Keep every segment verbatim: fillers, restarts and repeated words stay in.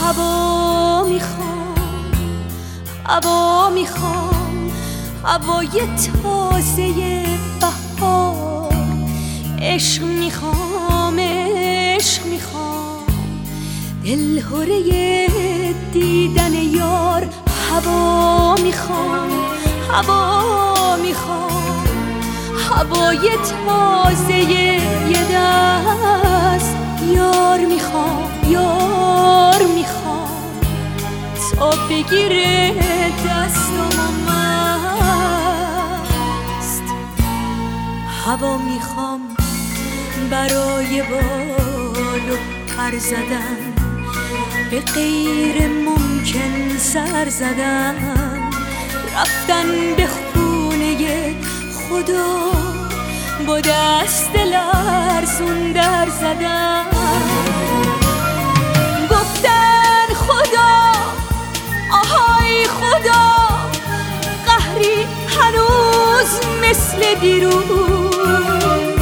هوا میخوام، هوا میخوام، هوای تازه بهار. عشق میخوام، عشق میخوام، دلهره دیدن یار. هوا میخوام، هوا میخوام، هوای تازه یه دست یار میخوام، یار میخوام تا بگیره دستم مست. هوا میخوام برای بال و پر زدن، به غیر ممکن سر زدن، رفتن به خونه خدا با دست لرزون در زدن. گفتن خدا، آهای خدا، قهری هنوز مثل دیروز.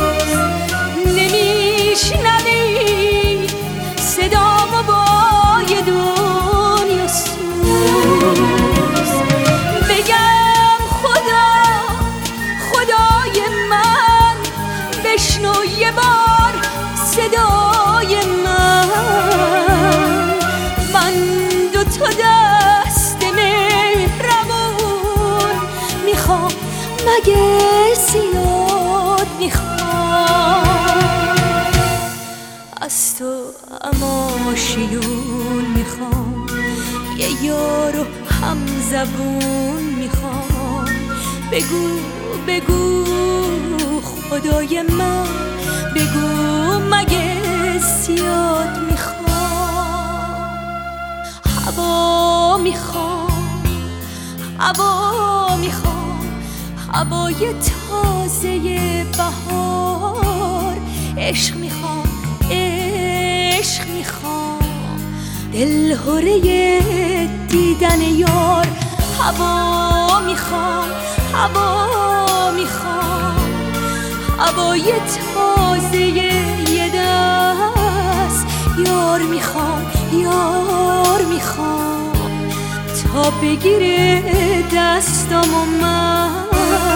نمیشنوی صدامو با یه دنیا سوز. بگم خدا، خدای من، بشنو یه بار صدای من. من دو تا دست مهربون میخوام، مگه زیاد میخوام؟ از تو اماشیون میخوام، یه یار و هم زبون میخوام. بگو بگو خدای من، بگو مگه زیاد میخوام؟ هوا میخوام، هوا میخوام، هوای تازه بهار. عشق میخوام، عشق میخوام، دلهره دیدن یار. هوا میخوام، هوا میخوام، هوای تازه یه دست یار میخوام، یار میخوام تا بگیره دستم و مست.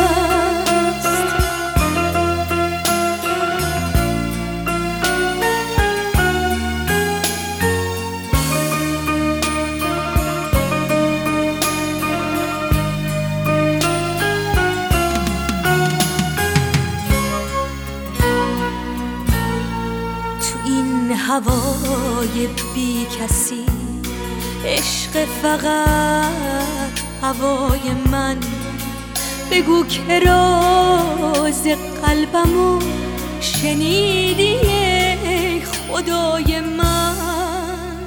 هوای بی کسی عشق فقط هوای من. بگو که راز قلبمو شنیدی ای خدای من.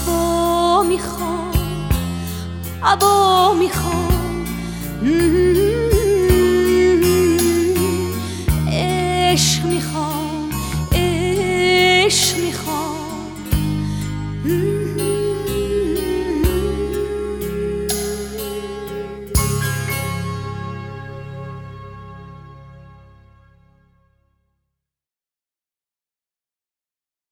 هوا میخوام، هوا میخوام،